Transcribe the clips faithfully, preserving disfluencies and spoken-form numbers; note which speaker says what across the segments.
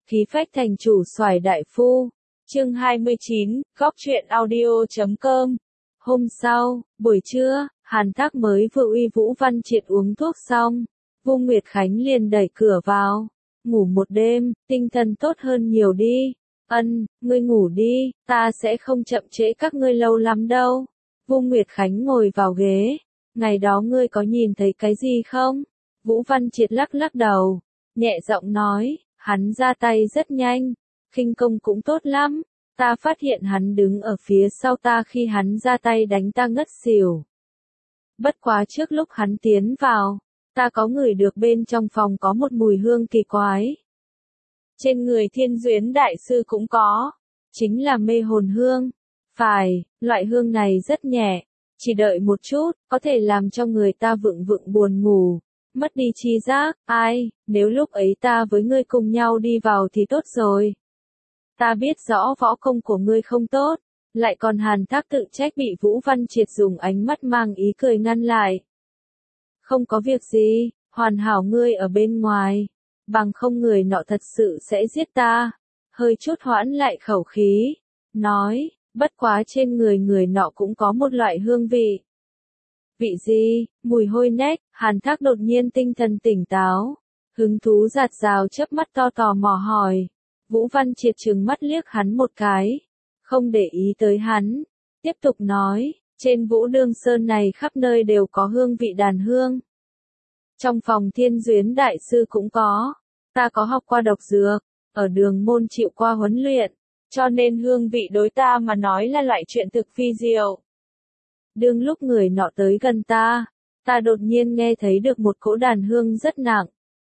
Speaker 1: Khí phách thành chủ xoài đại phu. Chương hai mươi chín, góc truyện audio chấm com. Hôm sau, buổi trưa, Hàn Thác mới vừa uy Vũ Văn Triệt uống thuốc xong. Vu Nguyệt Khánh liền đẩy cửa vào. Ngủ một đêm, tinh thần tốt hơn nhiều đi. Ân, ngươi ngủ đi, ta sẽ không chậm trễ các ngươi lâu lắm đâu. Vu Nguyệt Khánh ngồi vào ghế. Ngày đó ngươi có nhìn thấy cái gì không? Vũ Văn Triệt lắc lắc đầu, nhẹ giọng nói, hắn ra tay rất nhanh, khinh công cũng tốt lắm. Ta phát hiện hắn đứng ở phía sau ta khi hắn ra tay đánh ta ngất xỉu. Bất quá trước lúc hắn tiến vào, ta có ngửi được bên trong phòng có một mùi hương kỳ quái. Trên người Thiên Duyến Đại Sư cũng có, chính là mê hồn hương. Phải, loại hương này rất nhẹ, chỉ đợi một chút, có thể làm cho người ta vựng vựng buồn ngủ, mất đi tri giác. Ai, nếu lúc ấy ta với ngươi cùng nhau đi vào thì tốt rồi. Ta biết rõ võ công của ngươi không tốt, lại còn Hàn Thác tự trách bị Vũ Văn Triệt dùng ánh mắt mang ý cười ngăn lại. Không có việc gì, hoàn hảo ngươi ở bên ngoài, bằng không người nọ thật sự sẽ giết ta. Hơi chút hoãn lại khẩu khí, nói, bất quá trên người người nọ cũng có một loại hương vị. Vị gì? Mùi hôi nách. Hàn Thác đột nhiên tinh thần tỉnh táo, hứng thú rạt rào chớp mắt to tò mò hỏi. Vũ Văn Triệt trừng mắt liếc hắn một cái, không để ý tới hắn, tiếp tục nói, trên Vũ Đương Sơn này khắp nơi đều có hương vị đàn hương. Trong phòng Thiên Duyến Đại Sư cũng có, ta có học qua độc dược, ở đường môn chịu qua huấn luyện, cho nên hương vị đối ta mà nói là loại chuyện thực phi diệu. Đương lúc người nọ tới gần ta, ta đột nhiên nghe thấy được một cỗ đàn hương rất nặng.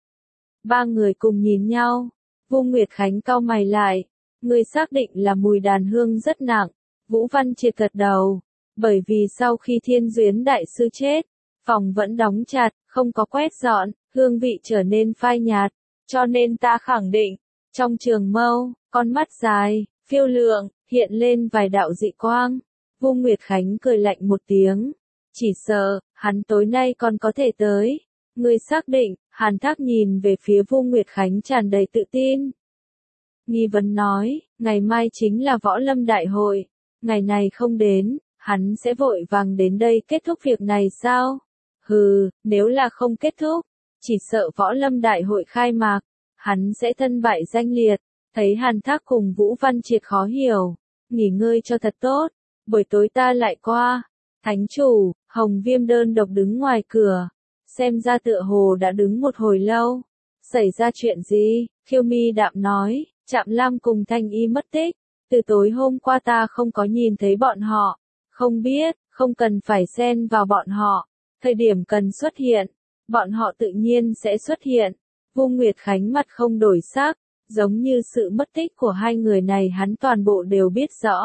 Speaker 1: Ba người cùng nhìn nhau, Vu Nguyệt Khánh cau mày lại, người xác định là mùi đàn hương rất nặng. Vũ Văn Triệt gật đầu, bởi vì sau khi Thiên Duyến Đại Sư chết, phòng vẫn đóng chặt, không có quét dọn, hương vị trở nên phai nhạt, cho nên ta khẳng định, trong trường mâu, con mắt dài, phiêu lượng, hiện lên vài đạo dị quang. Vu Nguyệt Khánh cười lạnh một tiếng, chỉ sợ, hắn tối nay còn có thể tới. Ngươi xác định? Hàn Thác nhìn về phía Vu Nguyệt Khánh tràn đầy tự tin. Nghi vấn nói, ngày mai chính là võ lâm đại hội, ngày này không đến, hắn sẽ vội vàng đến đây kết thúc việc này sao? Hừ, nếu là không kết thúc, chỉ sợ võ lâm đại hội khai mạc, hắn sẽ thân bại danh liệt. Thấy Hàn Thác cùng Vũ Văn Triệt khó hiểu, nghỉ ngơi cho thật tốt, buổi tối ta lại qua. Thánh chủ, Hồng Viêm đơn độc đứng ngoài cửa, xem ra tựa hồ đã đứng một hồi lâu. Xảy ra chuyện gì? Khiêu Mi đạm nói, Trạm Lam cùng Thanh Y mất tích, từ tối hôm qua ta không có nhìn thấy bọn họ, không biết, không cần phải xen vào bọn họ, thời điểm cần xuất hiện, bọn họ tự nhiên sẽ xuất hiện. Vu Nguyệt Khánh mặt không đổi sắc, giống như sự mất tích của hai người này hắn toàn bộ đều biết rõ.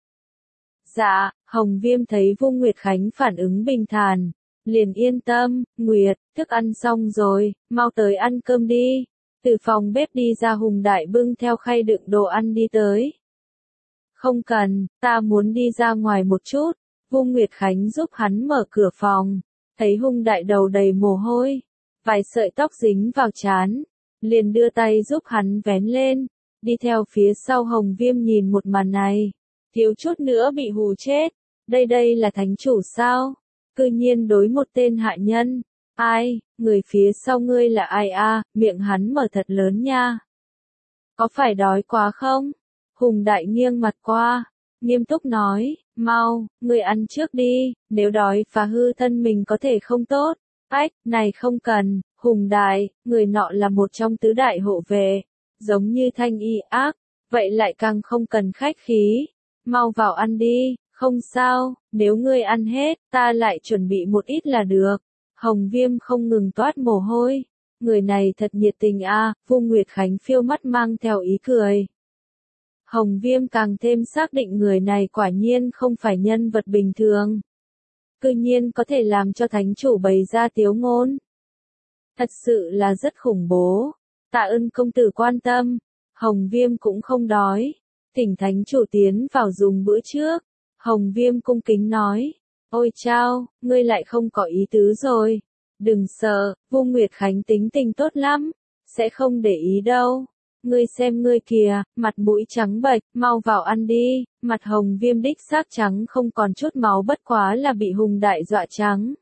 Speaker 1: Dạ, Hồng Viêm thấy Vu Nguyệt Khánh phản ứng bình thản, liền yên tâm. Nguyệt, thức ăn xong rồi, mau tới ăn cơm đi. Từ phòng bếp đi ra Hùng Đại bưng theo khay đựng đồ ăn đi tới. Không cần, ta muốn đi ra ngoài một chút. Vu Nguyệt Khánh giúp hắn mở cửa phòng, thấy Hùng Đại đầu đầy mồ hôi, vài sợi tóc dính vào trán, liền đưa tay giúp hắn vén lên. Đi theo phía sau Hồng Viêm nhìn một màn này, thiếu chút nữa bị hù chết. Đây đây là thánh chủ sao? Cư nhiên đối một tên hạ nhân. Ai, người phía sau ngươi là ai a? À? Miệng hắn mở thật lớn nha. Có phải đói quá không? Hùng Đại nghiêng mặt qua, nghiêm túc nói, mau, ngươi ăn trước đi, nếu đói phá hư thân mình có thể không tốt. Ách, này không cần. Hùng Đại, người nọ là một trong tứ đại hộ vệ, giống như Thanh Y ác, vậy lại càng không cần khách khí. Mau vào ăn đi. Không sao, nếu ngươi ăn hết, ta lại chuẩn bị một ít là được. Hồng Viêm không ngừng toát mồ hôi. Người này thật nhiệt tình a. À. Vu Nguyệt Khánh phiêu mắt mang theo ý cười. Hồng Viêm càng thêm xác định người này quả nhiên không phải nhân vật bình thường. Cư nhiên có thể làm cho thánh chủ bày ra tiếu ngôn. Thật sự là rất khủng bố. Tạ ơn công tử quan tâm. Hồng Viêm cũng không đói. Thỉnh thánh chủ tiến vào dùng bữa trước. Hồng Viêm cung kính nói, ôi chao, ngươi lại không có ý tứ rồi. Đừng sợ, Vu Nguyệt Khánh tính tình tốt lắm, sẽ không để ý đâu. ngươi xem ngươi kìa, mặt mũi trắng bệch, mau vào ăn đi, mặt Hồng Viêm đích xác trắng không còn chút máu bất quá là bị Hùng Đại dọa trắng.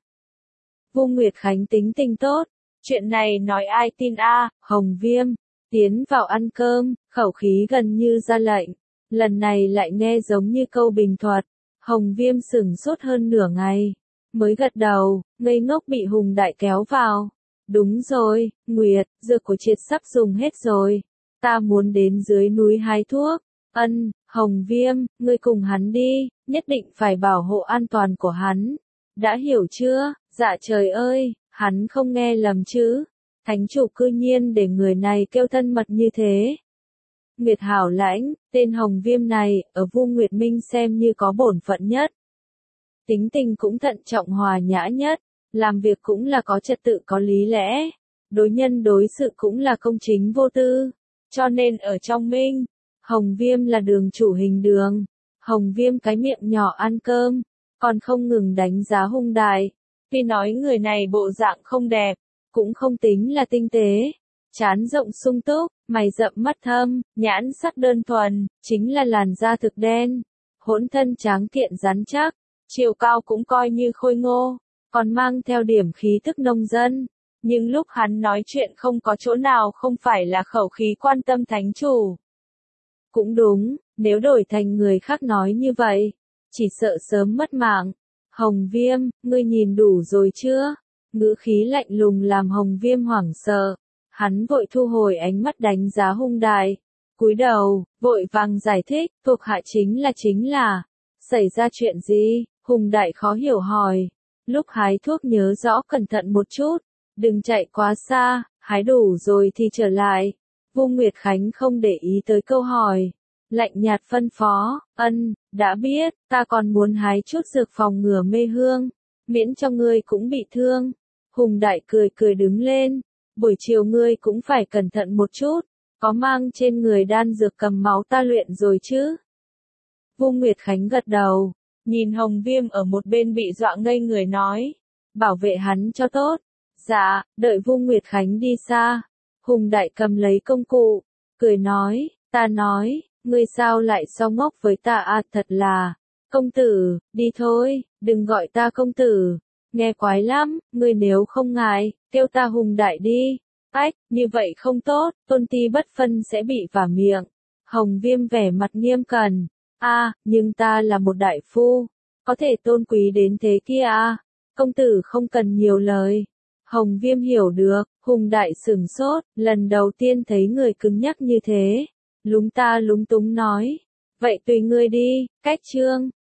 Speaker 1: Vu Nguyệt Khánh tính tình tốt, chuyện này nói ai tin a? À? Hồng Viêm, tiến vào ăn cơm, khẩu khí gần như ra lệnh, lần này lại nghe giống như câu bình thuật, Hồng Viêm sửng sốt hơn nửa ngày, mới gật đầu, ngây ngốc bị Hùng Đại kéo vào. Đúng rồi, Nguyệt, dược của Triệt sắp dùng hết rồi, ta muốn đến dưới núi hái thuốc. Ân, Hồng Viêm, ngươi cùng hắn đi, nhất định phải bảo hộ an toàn của hắn. Đã hiểu chưa? Dạ trời ơi, hắn không nghe lầm chứ. Thánh chủ cư nhiên để người này kêu thân mật như thế. Nguyệt hảo lãnh, tên Hồng Viêm này, ở Vu Nguyệt Minh xem như có bổn phận nhất. Tính tình cũng thận trọng hòa nhã nhất, làm việc cũng là có trật tự có lý lẽ, đối nhân đối sự cũng là công chính vô tư. Cho nên ở trong Minh, Hồng Viêm là đường chủ hình đường. Hồng Viêm cái miệng nhỏ ăn cơm, còn không ngừng đánh giá Hùng Đại. Vì nói người này bộ dạng không đẹp, cũng không tính là tinh tế. Trán rộng sung túc, mày rậm mắt thâm, nhãn sắc đơn thuần, chính là làn da thực đen. Hỗn thân tráng kiện rắn chắc, chiều cao cũng coi như khôi ngô, còn mang theo điểm khí thức nông dân. Nhưng lúc hắn nói chuyện không có chỗ nào không phải là khẩu khí quan tâm thánh chủ. Cũng đúng, nếu đổi thành người khác nói như vậy, chỉ sợ sớm mất mạng. Hồng Viêm, ngươi nhìn đủ rồi chưa? Ngữ khí lạnh lùng làm Hồng Viêm hoảng sợ. Hắn vội thu hồi ánh mắt đánh giá Hùng Đại. Cúi đầu, vội vàng giải thích, thuộc hạ chính là chính là. Xảy ra chuyện gì? Hùng Đại khó hiểu hỏi. Lúc hái thuốc nhớ rõ cẩn thận một chút. Đừng chạy quá xa, hái đủ rồi thì trở lại. Vu Nguyệt Khánh không để ý tới câu hỏi. Lạnh nhạt phân phó, ân, đã biết, ta còn muốn hái chút dược phòng ngừa mê hương. Miễn cho ngươi cũng bị thương. Hùng Đại cười cười đứng lên. Buổi chiều ngươi cũng phải cẩn thận một chút. Có mang trên người đan dược cầm máu ta luyện rồi chứ? Vu Nguyệt Khánh gật đầu. Nhìn Hồng Viêm ở một bên bị dọa ngây người nói. Bảo vệ hắn cho tốt. Dạ, đợi Vu Nguyệt Khánh đi xa. Hùng Đại cầm lấy công cụ. Cười nói, ta nói, ngươi sao lại so ngốc với ta à thật là. Công tử, đi thôi, đừng gọi ta công tử. Nghe quái lắm, ngươi nếu không ngại, kêu ta Hùng Đại đi. Ách, như vậy không tốt, tôn ti bất phân sẽ bị vả miệng. Hồng Viêm vẻ mặt nghiêm cẩn. A, nhưng ta là một đại phu, có thể tôn quý đến thế kia à? Công tử không cần nhiều lời. Hồng Viêm hiểu được, Hùng Đại sửng sốt, lần đầu tiên thấy người cứng nhắc như thế. Lúng ta lúng túng nói, vậy tùy ngươi đi, cách chương.